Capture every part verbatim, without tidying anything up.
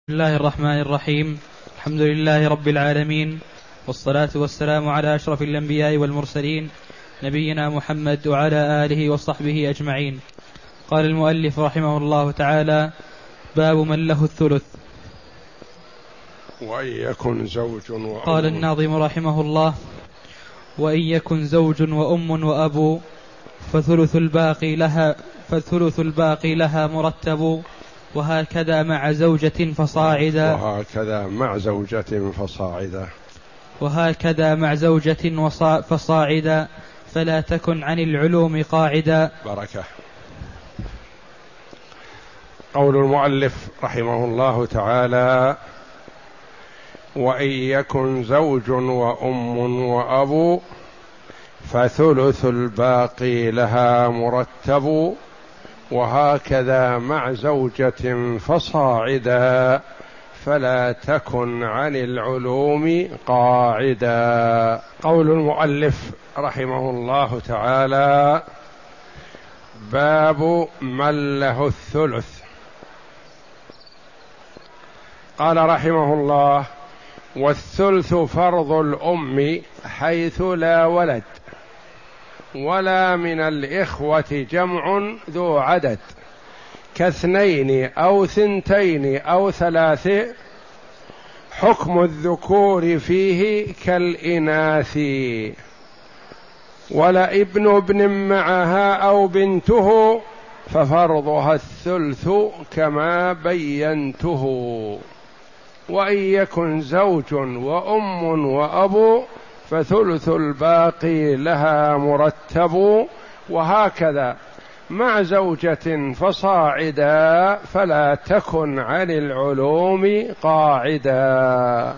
بسم الله الرحمن الرحيم. الحمد لله رب العالمين، والصلاة والسلام على أشرف الأنبياء والمرسلين، نبينا محمد وعلى آله وصحبه أجمعين. قال المؤلف رحمه الله تعالى: باب من له الثلث. وإن يكن زوج وأم. قال الناظم رحمه الله: وإن يكن زوج وأم وأبو فثلث الباقي لها فثلث الباقي لها مرتب، وهكذا مع زوجة فصاعدا وهكذا مع زوجة فصاعدا وهكذا مع زوجة فصاعدا فلا تكن عن العلوم قاعدا. بركة. قول المؤلف رحمه الله تعالى: وإن يكن زوج وأم وأبو فثلث الباقي لها مرتب، وهكذا مع زوجة فصاعدا فلا تكن عن العلوم قاعدا. قول المؤلف رحمه الله تعالى: باب من له الثلث. قال رحمه الله: والثلث فرض الأم حيث لا ولد، ولا من الإخوة جمع ذو عدد، كاثنين أو ثنتين أو ثلاث، حكم الذكور فيه كالإناث، ولا ابن ابن معها أو بنته ففرضها الثلث كما بينته. وإن يكن زوج وأم وأبو فثلث الباقي لها مرتب، وهكذا مع زوجة فصاعدا فلا تكن عن العلوم قاعدا.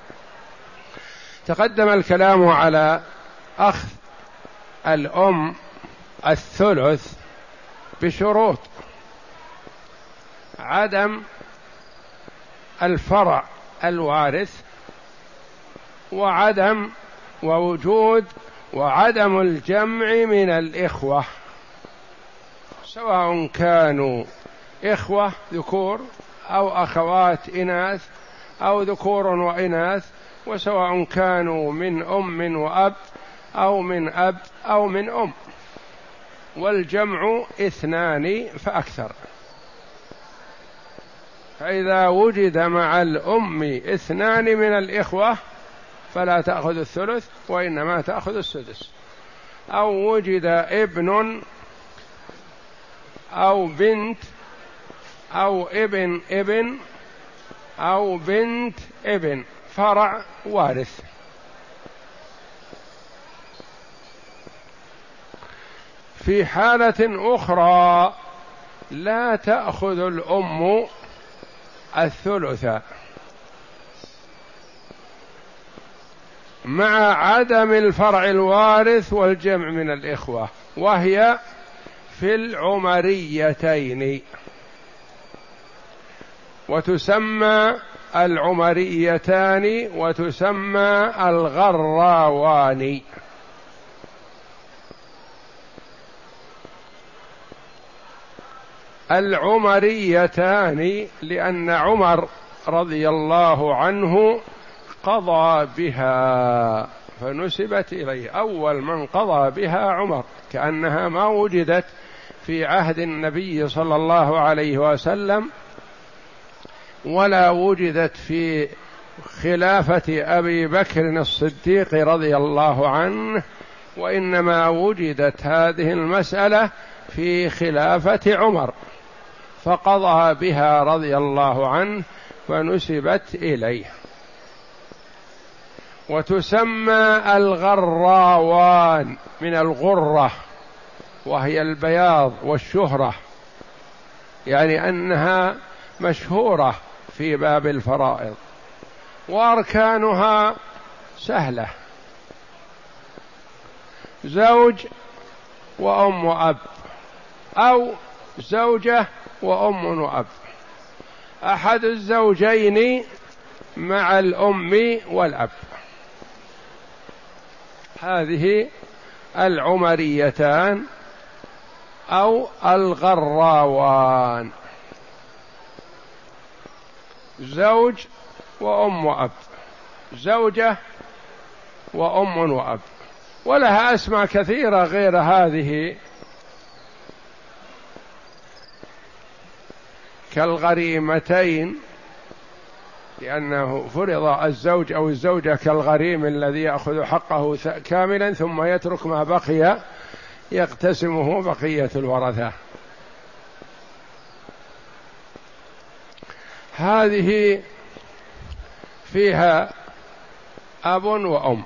تقدم الكلام على أخذ الأم الثلث بشروط: عدم الفرع الوارث، وعدم ووجود وعدم الجمع من الإخوة، سواء كانوا إخوة ذكور أو أخوات إناث أو ذكور وإناث، وسواء كانوا من أم وأب أو من أب أو من أم، والجمع اثنان فأكثر. فإذا وجد مع الأم اثنان من الإخوة فلا تأخذ الثلث، وإنما تأخذ السدس. أو وجد ابن أو بنت أو ابن ابن أو بنت ابن، فرع وارث. في حالة أخرى لا تأخذ الأم الثلث مع عدم الفرع الوارث والجمع من الإخوة، وهي في العمريتين، وتسمى العمريتان وتسمى الغراوان. العمريتان لأن عمر رضي الله عنه قضى بها فنسبت إليه، أول من قضى بها عمر، كأنها ما وجدت في عهد النبي صلى الله عليه وسلم، ولا وجدت في خلافة أبي بكر الصديق رضي الله عنه، وإنما وجدت هذه المسألة في خلافة عمر، فقضى بها رضي الله عنه فنسبت إليه. وتسمى الغراوان من الغرة، وهي البياض والشهرة، يعني أنها مشهورة في باب الفرائض، وأركانها سهلة: زوج وأم وأب، أو زوجة وأم وأب، أحد الزوجين مع الأم والأب. هذه العمريتان أو الغراوان. زوج وأم وأب، زوجة وأم وأب، ولها أسماء كثيرة غير هذه كالغريمتين، لأنه فرض الزوج أو الزوجة كالغريم الذي يأخذ حقه كاملا ثم يترك ما بقي يقتسمه بقية الورثة. هذه فيها أب وأم،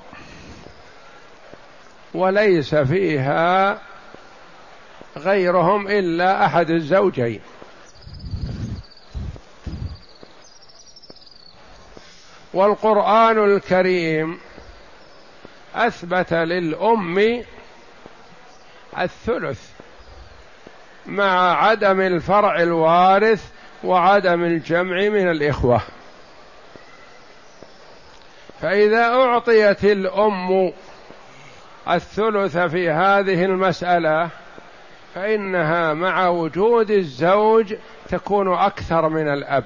وليس فيها غيرهم إلا أحد الزوجين. والقرآن الكريم أثبت للأم الثلث مع عدم الفرع الوارث وعدم الجمع من الإخوة. فإذا أعطيت الأم الثلث في هذه المسألة فإنها مع وجود الزوج تكون أكثر من الأب،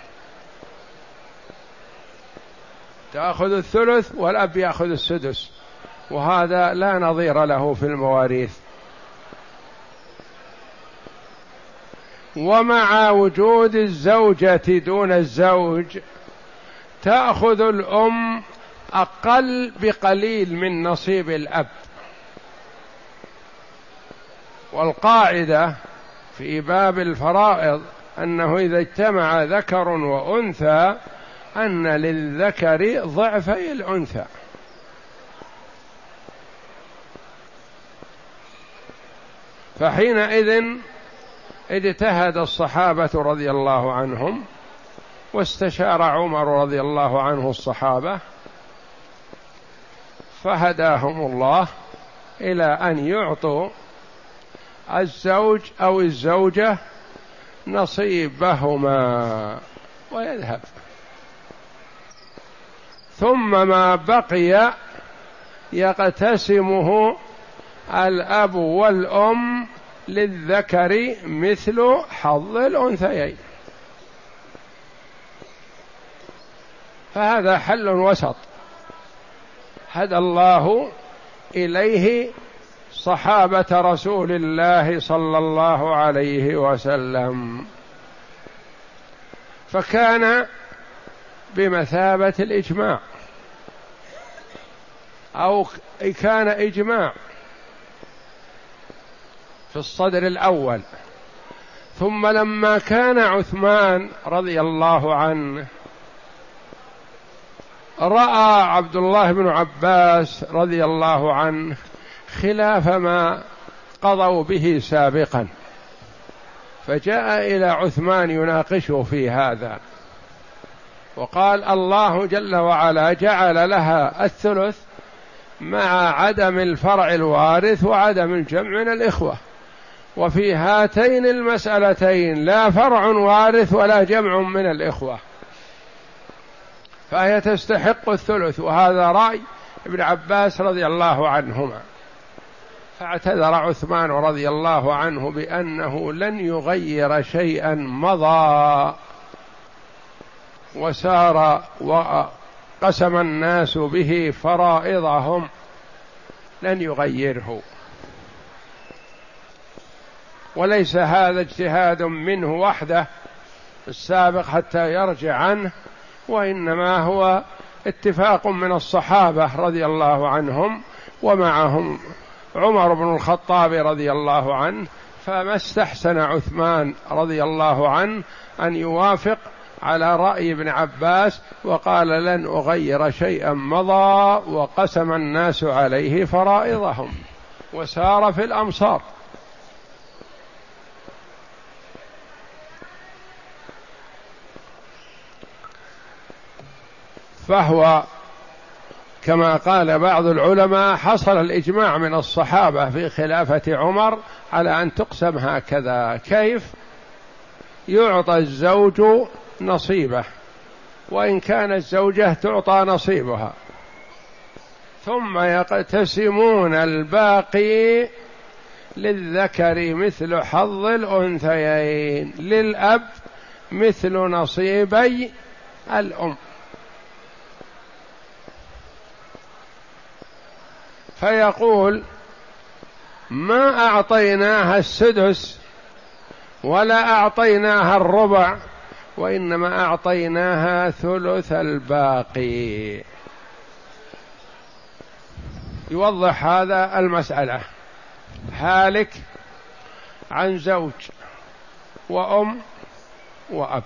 تأخذ الثلث والأب يأخذ السدس، وهذا لا نظير له في المواريث. ومع وجود الزوجة دون الزوج تأخذ الأم أقل بقليل من نصيب الأب. والقاعدة في باب الفرائض أنه إذا اجتمع ذكر وأنثى أن للذكر ضعفي الأنثى. فحينئذ اجتهد الصحابة رضي الله عنهم، واستشار عمر رضي الله عنه الصحابة، فهداهم الله إلى أن يعطوا الزوج أو الزوجة نصيبهما ويذهب، ثم ما بقي يقتسمه الأب والأم للذكر مثل حظ الأنثيين. فهذا حل وسط هدى الله إليه صحابة رسول الله صلى الله عليه وسلم، فكان بمثابة الإجماع أو كان إجماع في الصدر الأول. ثم لما كان عثمان رضي الله عنه رأى عبد الله بن عباس رضي الله عنه خلاف ما قضوا به سابقا، فجاء إلى عثمان يناقشه في هذا، وقال: الله جل وعلا جعل لها الثلث مع عدم الفرع الوارث وعدم الجمع من الإخوة، وفي هاتين المسألتين لا فرع وارث ولا جمع من الإخوة، فهي تستحق الثلث. وهذا رأي ابن عباس رضي الله عنهما. فاعتذر عثمان رضي الله عنه بأنه لن يغير شيئا مضى وسار وقسم الناس به فرائضهم، لن يغيره، وليس هذا اجتهاد منه وحده السابق حتى يرجع عنه، وإنما هو اتفاق من الصحابة رضي الله عنهم، ومعهم عمر بن الخطاب رضي الله عنه. فما استحسن عثمان رضي الله عنه أن يوافق على رأي ابن عباس، وقال: لن أغير شيئا مضى وقسم الناس عليه فرائضهم، وسار في الأمصار. فهو كما قال بعض العلماء حصل الإجماع من الصحابة في خلافة عمر على أن تقسم هكذا. كيف؟ يعطى الزوج نصيبه، وإن كانت الزوجة تعطى نصيبها، ثم يقتسمون الباقي للذكر مثل حظ الأنثيين، للأب مثل نصيبي الأم. فيقول ما أعطيناها السدس ولا أعطيناها الربع، وإنما أعطيناها ثلث الباقي. يوضح هذا المسألة: هالك عن زوج وأم وأب،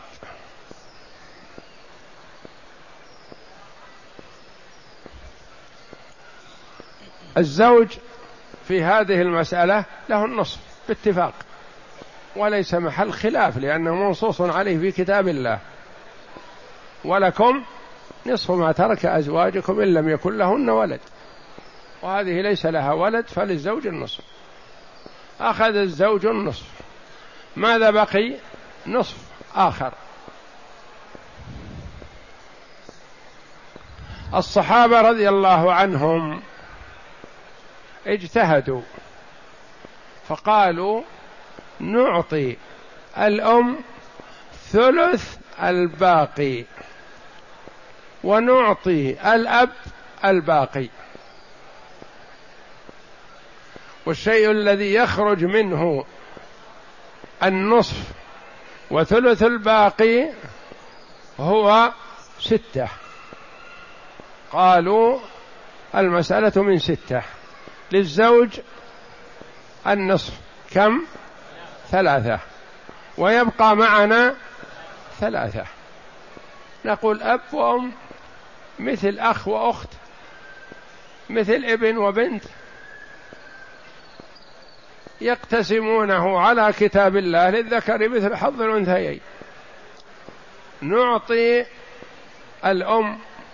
الزوج في هذه المسألة له النصف باتفاق، وليس محل خلاف لأنه منصوص عليه في كتاب الله: ولكم نصف ما ترك أزواجكم إن لم يكن لهن ولد. وهذه ليس لها ولد فللزوج النصف. أخذ الزوج النصف، ماذا بقي؟ نصف آخر. الصحابة رضي الله عنهم اجتهدوا فقالوا نعطي الأم ثلث الباقي ونعطي الأب الباقي، والشيء الذي يخرج منه النصف وثلث الباقي هو ستة. قالوا المسألة من ستة. للزوج النصف كم؟ ثلاثة، ويبقى معنا ثلاثة. نقول أب وأم مثل أخ وأخت، مثل ابن وبنت، يقتسمونه على كتاب الله للذكر مثل حظ الأنثيين. نعطي الأم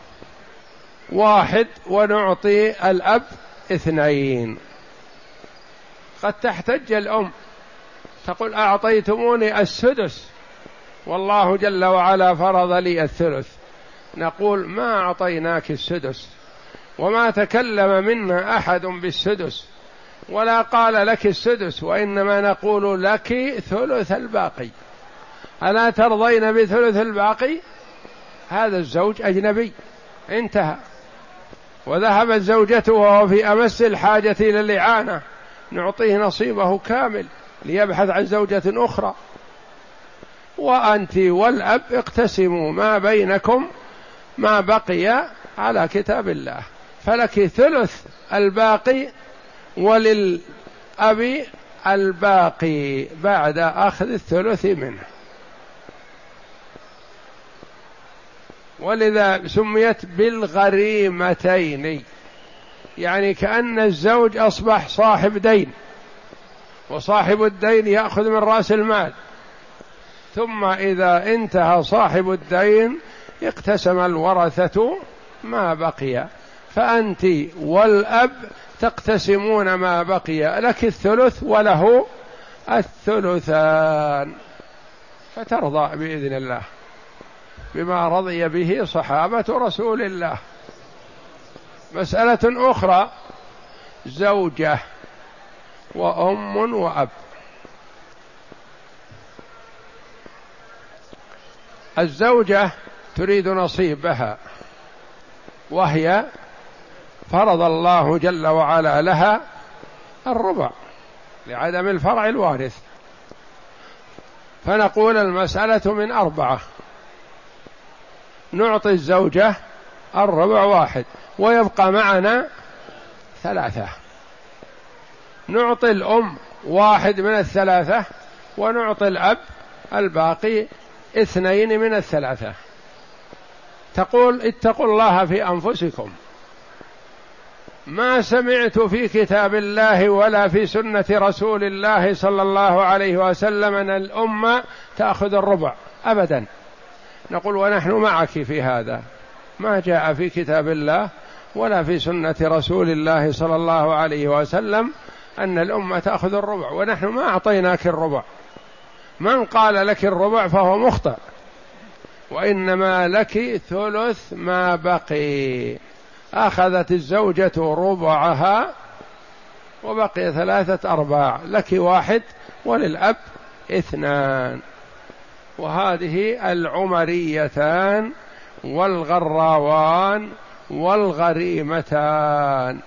واحد ونعطي الأب اثنين. قد تحتج الأم تقول أعطيتموني السدس والله جل وعلا فرض لي الثلث. نقول ما أعطيناك السدس، وما تكلم منا أحد بالسدس ولا قال لك السدس، وإنما نقول لك ثلث الباقي. ألا ترضين بثلث الباقي؟ هذا الزوج أجنبي انتهى، وذهبت زوجته وهو في أمس الحاجة إلى الإعانة، نعطيه نصيبه كامل ليبحث عن زوجة أخرى. وأنت والأب اقتسموا ما بينكم ما بقي على كتاب الله، فلك ثلث الباقي وللأب الباقي بعد أخذ الثلث منه. ولذا سميت بالغريمتين، يعني كأن الزوج أصبح صاحب دين، وصاحب الدين يأخذ من رأس المال، ثم إذا انتهى صاحب الدين اقتسم الورثة ما بقي، فأنت والأب تقتسمون ما بقي، لك الثلث وله الثلثان، فترضى بإذن الله بما رضي به صحابة رسول الله. مسألة أخرى: زوجة وأم وأب. الزوجة تريد نصيبها، وهي فرض الله جل وعلا لها الربع لعدم الفرع الوارث، فنقول المسألة من أربعة: نعطي الزوجة الربع واحد ويبقى معنا ثلاثة، نعطي الأم واحد من الثلاثة ونعطي الأب الباقي اثنين من الثلاثة. تقول اتقوا الله في أنفسكم، ما سمعت في كتاب الله ولا في سنة رسول الله صلى الله عليه وسلم أن الأمة تأخذ الربع أبدا. نقول ونحن معك في هذا، ما جاء في كتاب الله ولا في سنة رسول الله صلى الله عليه وسلم أن الأمة تأخذ الربع، ونحن ما أعطيناك الربع. من قال لك الربع فهو مخطئ، وإنما لك ثلث ما بقي. أخذت الزوجة ربعها وبقي ثلاثة أرباع، لك واحد وللأب اثنان. وهذه العمريتان والغراوان والغريمتان.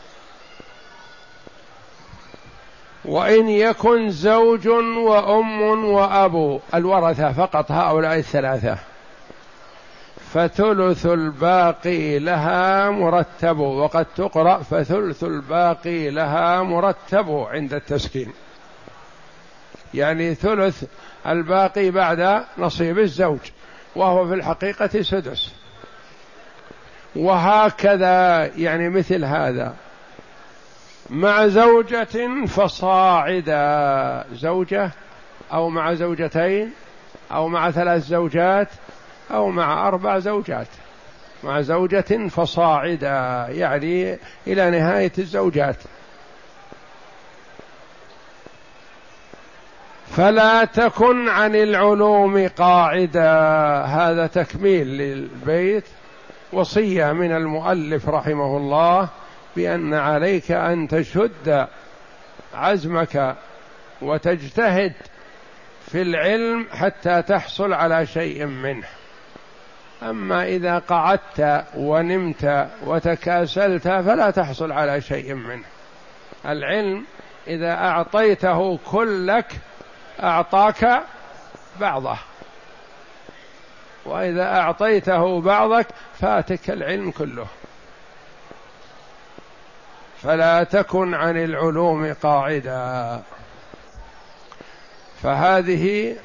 وإن يكن زوج وأم وأب، الورثة فقط هؤلاء الثلاثة، فثلث الباقي لها مرتب، وقد تقرأ فثلث الباقي لها مرتب عند التسكين، يعني ثلث الباقي بعد نصيب الزوج، وهو في الحقيقة سدس. وهكذا يعني مثل هذا مع زوجة فصاعدا، زوجة أو مع زوجتين أو مع ثلاث زوجات أو مع أربع زوجات، مع زوجة فصاعدا يعني إلى نهاية الزوجات. فلا تكن عن العلوم قاعدا، هذا تكميل للبيت، وصية من المؤلف رحمه الله بأن عليك أن تشد عزمك وتجتهد في العلم حتى تحصل على شيء منه. أما إذا قعدت ونمت وتكاسلت فلا تحصل على شيء منه. العلم إذا أعطيته كلك أعطاك بعضه، وإذا أعطيته بعضك فاتك العلم كله. فلا تكن عن العلوم قاعدا. فهذه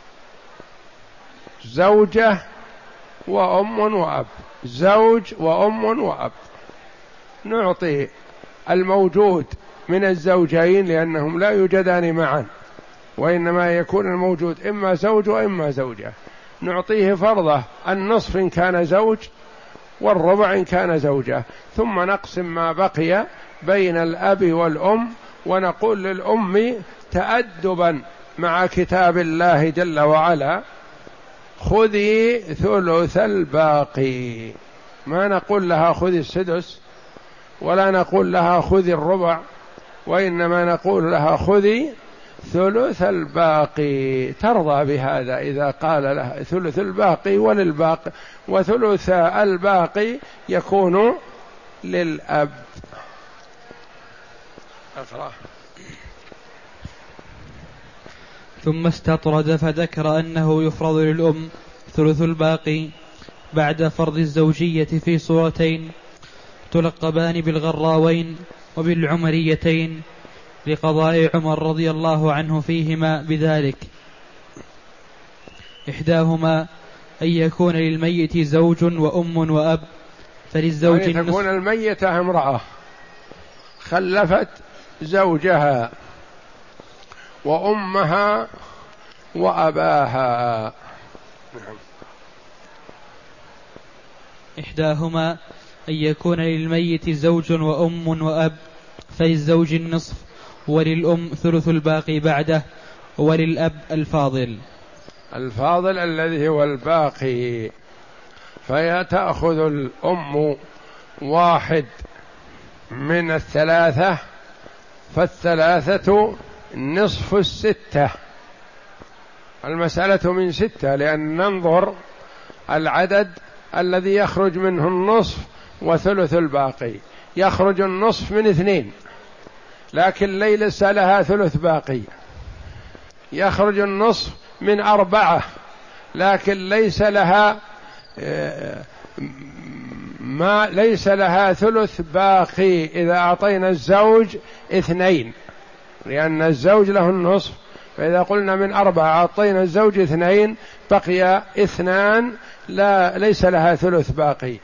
زوجة وأم وأب، زوج وأم وأب، نعطي الموجود من الزوجين لأنهم لا يوجدان معا، وإنما يكون الموجود إما زوج وإما زوجة، نعطيه فرضه النصف إن كان زوج والربع إن كان زوجة، ثم نقسم ما بقي بين الأب والأم، ونقول للأم تأدبا مع كتاب الله جل وعلا خذي ثلث الباقي، ما نقول لها خذي السدس ولا نقول لها خذي الربع، وإنما نقول لها خذي ثلث الباقي، ترضى بهذا إذا قال لها ثلث الباقي وللباقي، وثلث الباقي يكون للأب. أقرأ. ثم استطرد فذكر أنه يفرض للأم ثلث الباقي بعد فرض الزوجية في صورتين تلقبان بالغراوين وبالعمريتين، لقضاء عمر رضي الله عنه فيهما بذلك. إحداهما أن يكون للميت زوج وأم وأب، فللزوج يعني النصف. تكون الميتة امرأة خلفت زوجها وأمها وأباها. إحداهما أن يكون للميت زوج وأم وأب، فللزوج النصف، وللأم ثلث الباقي بعده، وللأب الفاضل. الفاضل الذي هو الباقي، فيتأخذ الأم واحد من الثلاثة، فالثلاثة نصف الستة. المسألة من ستة لأن ننظر العدد الذي يخرج منه النصف وثلث الباقي، يخرج النصف من اثنين لكن ليس لها ثلث باقي، يخرج النصف من أربعة لكن ليس لها ما ليس لها ثلث باقي إذا أعطينا الزوج اثنين، لأن الزوج له النصف، فإذا قلنا من أربعة أعطينا الزوج اثنين بقي اثنان لا ليس لها ثلث باقي،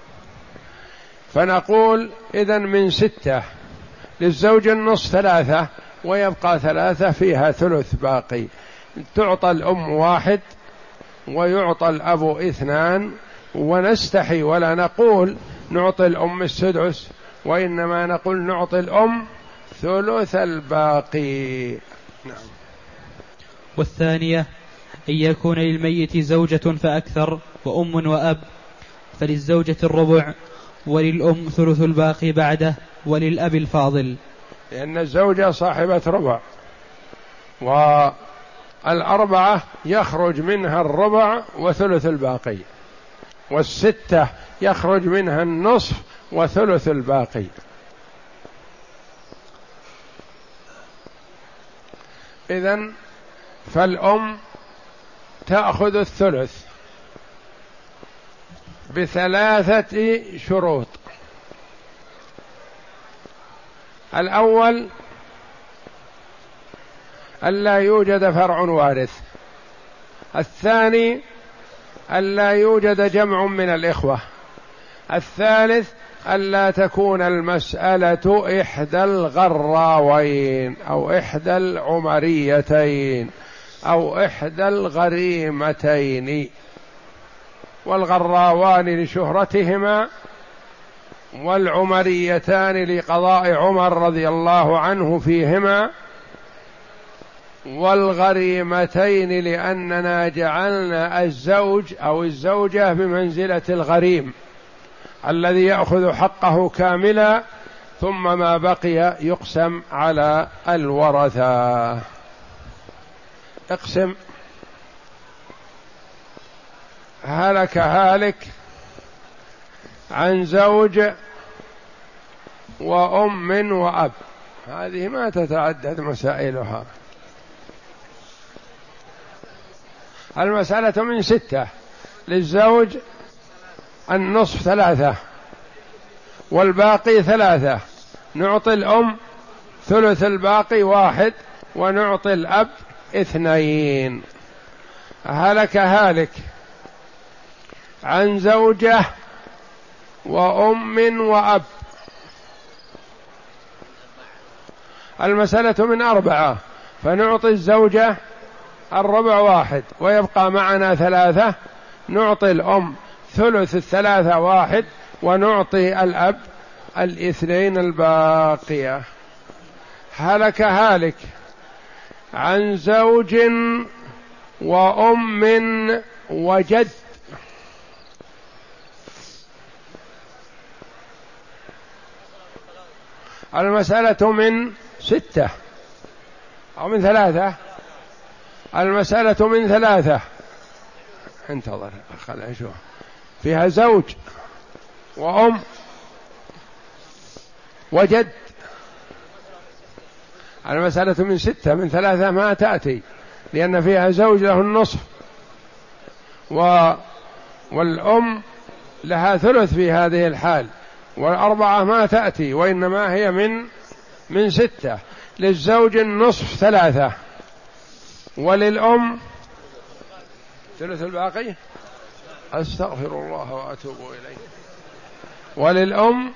فنقول إذن من ستة للزوج النصف ثلاثة ويبقى ثلاثة فيها ثلث باقي، تعطى الأم واحد ويعطى الأب اثنان، ونستحي ولا نقول نعطي الأم السدس، وإنما نقول نعطي الأم ثلث الباقي. نعم. والثانية أن يكون للميت زوجة فأكثر وأم وأب، فللزوجة الربع، وللأم ثلث الباقي بعده، وللأب الفاضل، لأن الزوجة صاحبة ربع، والأربعة يخرج منها الربع وثلث الباقي، والستة يخرج منها النصف وثلث الباقي. إذن فالأم تأخذ الثلث بثلاثة شروط. الأول ألا يوجد فرع وارث. الثاني ألا يوجد جمع من الإخوة. الثالث ألا تكون المسألة إحدى الغراوين أو إحدى العمريتين أو إحدى الغريمتين، والغراوان لشهرتهما، والعمريتان لقضاء عمر رضي الله عنه فيهما، والغريمتين لأننا جعلنا الزوج أو الزوجة بمنزلة الغريم الذي يأخذ حقه كاملا، ثم ما بقي يقسم على الورثة. اقسم. هلك هالك عن زوج وأم وأب، هذه ما تتعدد مسائلها. المسألة من ستة. للزوج النصف ثلاثة والباقي ثلاثة، نعطي الأم ثلث الباقي واحد ونعطي الأب اثنين. هلك هالك عن زوجة وأم وأب، المسألة من أربعة، فنعطي الزوجة الربع واحد ويبقى معنا ثلاثة، نعطي الأم ثلث الثلاثة واحد ونعطي الأب الاثنين الباقية. هلك هالك عن زوج وأم وجد، المسألة من ستة أو من ثلاثة، المسألة من ثلاثة. انتظر خلنا نشوف. فيها زوج وأم وجد، المسألة من ستة، من ثلاثة ما تأتي لأن فيها زوج له النصف و... والأم لها ثلث في هذه الحال، والأربعة ما تأتي، وإنما هي من من ستة. للزوج النصف ثلاثة، وللأم ثلث الباقي، أستغفر الله وأتوب إليه، وللأم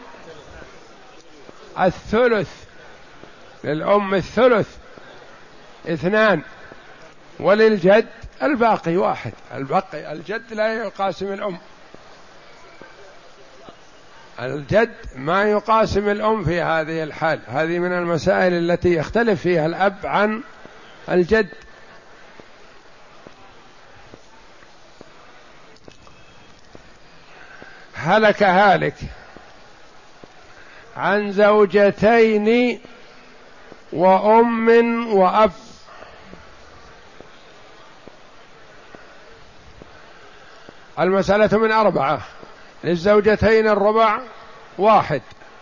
الثلث، للأم الثلث اثنان، وللجد الباقي واحد. الباقي الجد لا يقاسم الأم، الجد ما يقاسم الأم في هذه الحال. هذه من المسائل التي يختلف فيها الأب عن الجد. هلك هالك عن زوجتين وأم وأب، المسألة من أربعة. للزوجتين الربع واحد،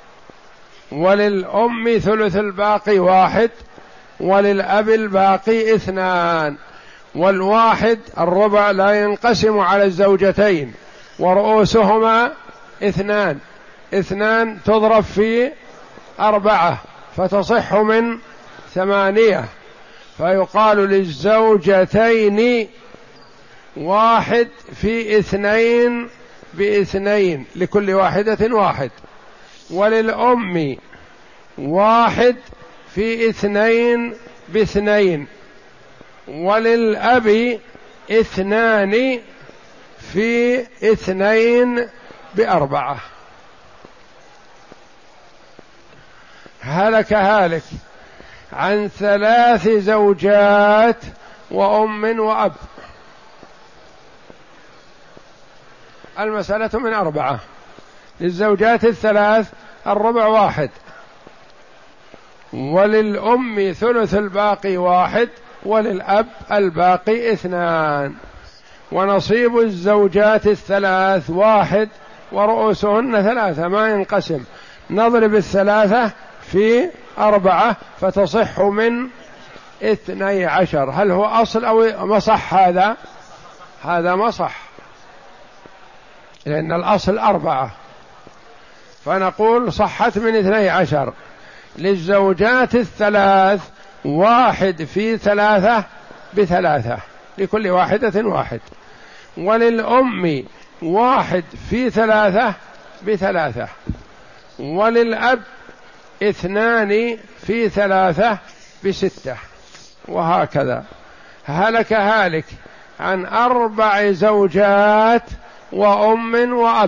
وللأم ثلث الباقي واحد، وللأب الباقي اثنان. والواحد الربع لا ينقسم على الزوجتين، ورؤوسهما اثنان، اثنان تضرب في أربعة فتصح من ثمانية، فيقال للزوجتين واحد في اثنين باثنين، لكل واحدة واحد. وللأم واحد في اثنين باثنين، وللأب اثنان في اثنين بأربعة. هلك هالك عن ثلاث زوجات وأم وأب، المسألة من أربعة. للزوجات الثلاث الربع واحد، وللأم ثلث الباقي واحد، وللأب الباقي اثنان. ونصيب الزوجات الثلاث واحد ورؤوسهن ثلاثة، ما ينقسم. نضرب الثلاثة في أربعة فتصح من اثني عشر. هل هو أصل أو مصح؟ هذا هذا مصح، لأن الأصل أربعة، فنقول صحت من اثني عشر. للزوجات الثلاث واحد في ثلاثة بثلاثة، لكل واحدة واحد. وللأم واحد في ثلاثة بثلاثة. وللأب اثنان في ثلاثة بستة، وهكذا. هلك هالك عن أربع زوجات وأم وأب.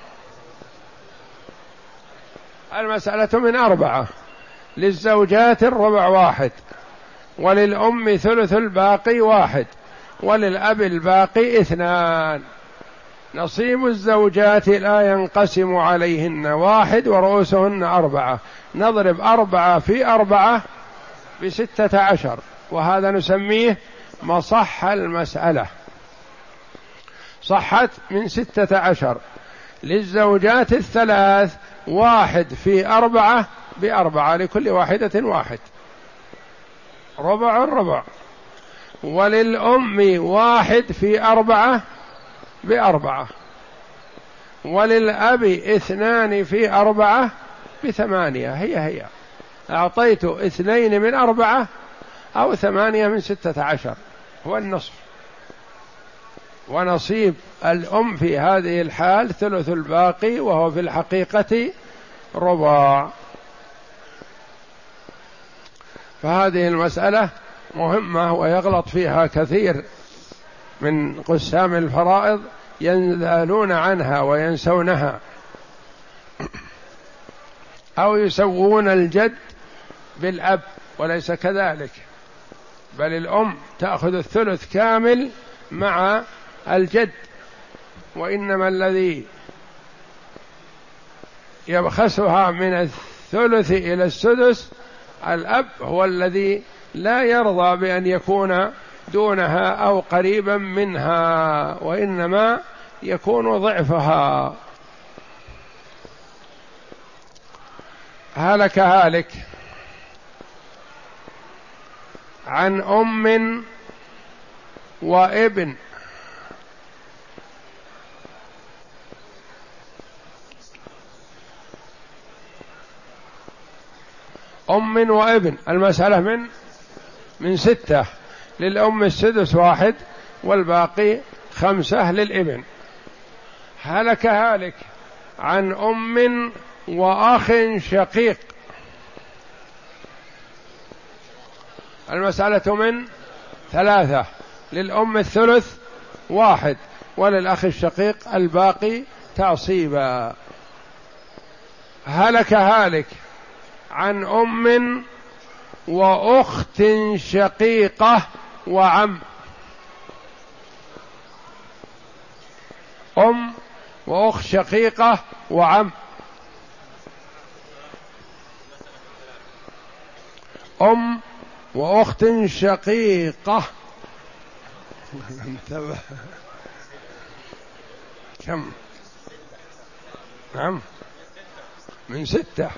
المسألة من أربعة. للزوجات الربع واحد، وللأم ثلث الباقي واحد، وللأب الباقي اثنان. نصيب الزوجات لا ينقسم عليهن واحد ورؤوسهن أربعة. نضرب أربعة في أربعة بستة عشر، وهذا نسميه مصح المسألة. صحت من ستة عشر. للزوجات الثلاث واحد في أربعة بأربعة، لكل واحدة واحد، ربع الربع. وللأم واحد في أربعة بأربعة. وللأب اثنان في أربعة بثمانية. هي هي أعطيت اثنين من أربعة أو ثمانية من ستة عشر، هو النصف. ونصيب الأم في هذه الحال ثلث الباقي، وهو في الحقيقة ربع. فهذه المسألة مهمة ويغلط فيها كثير من قسام الفرائض، ينذالون عنها وينسونها، أو يسوون الجد بالأب، وليس كذلك، بل الأم تأخذ الثلث كامل مع الجد، وإنما الذي يبخسها من الثلث إلى السدس الأب، هو الذي لا يرضى بأن يكون دونها أو قريبا منها، وإنما يكون ضعفها. هلك هالك عن أم وابن. أم وابن المسألة من من ستة. للأم السدس واحد، والباقي خمسة للابن. هلك هالك عن أم وأخ شقيق. المسألة من ثلاثة. للأم الثلث واحد، وللأخ الشقيق الباقي تعصيبا. هلك هالك عن أم وأخت شقيقة وعم. أم وأخت شقيقة وعم. أم وأخت شقيقة انتبه. كم؟ نعم من ستة.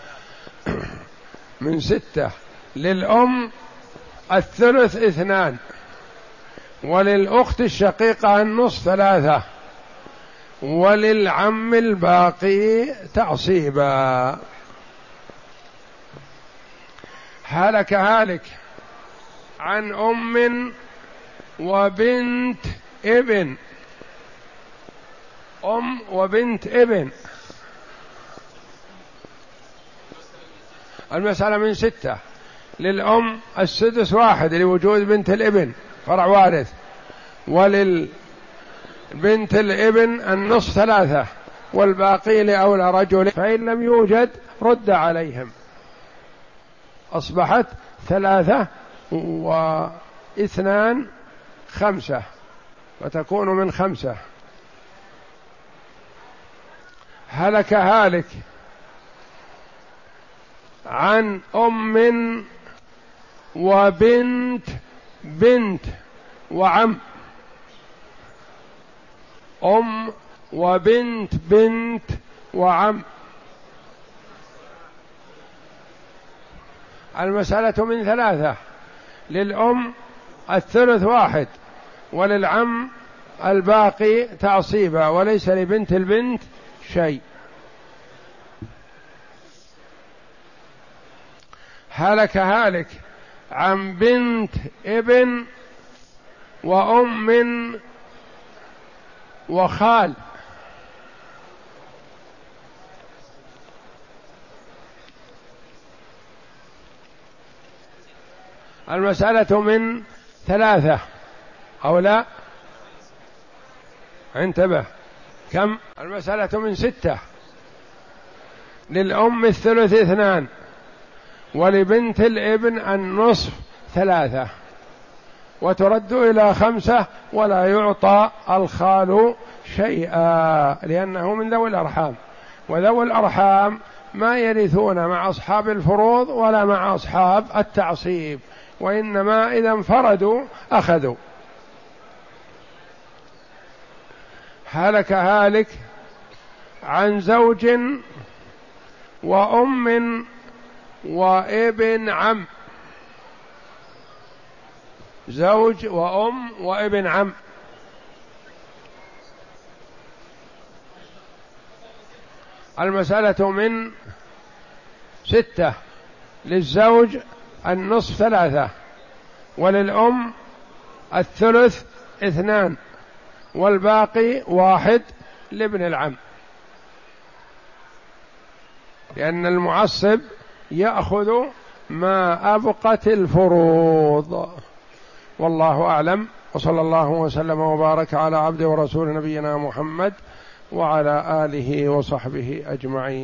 من ستة. للأم الثلث اثنان، وللأخت الشقيقة النصف ثلاثة، وللعم الباقي تعصيبا. هلك هالك عن أم وبنت ابن. أم وبنت ابن. المسألة من ستة. للأم السدس واحد لوجود بنت الابن فرع وارث، وللبنت الابن النصف ثلاثة، والباقي لأولى رجل، فإن لم يوجد رد عليهم. أصبحت ثلاثة واثنان خمسة، وتكون من خمسة. هلك هالك عن أم وبنت بنت وعم. أم وبنت بنت وعم. المسألة من ثلاثة: للأم الثلث واحد، وللعم الباقي تعصيبا، وليس لبنت البنت شيء. هلك هالك عن بنت ابن وأم وخال. المسألة من ثلاثة أو لا؟ انتبه، كم؟ المسألة من ستة: للأم الثلث اثنان، ولبنت الابن النصف ثلاثة، وترد إلى خمسة، ولا يعطى الخال شيئا لأنه من ذوي الأرحام، وذوي الأرحام ما يرثون مع أصحاب الفروض ولا مع أصحاب التعصيب، وإنما إذا انفردوا أخذوا. هلك هالك عن زوج وأم وابن عم. زوج وأم وابن عم. المسألة من ستة: للزوج النصف ثلاثة، وللأم الثلث اثنان، والباقي واحد لابن العم، لأن المعصب يأخذ ما أبقت الفروض. والله أعلم، وصلى الله وسلم وبارك على عبده ورسول نبينا محمد وعلى آله وصحبه أجمعين.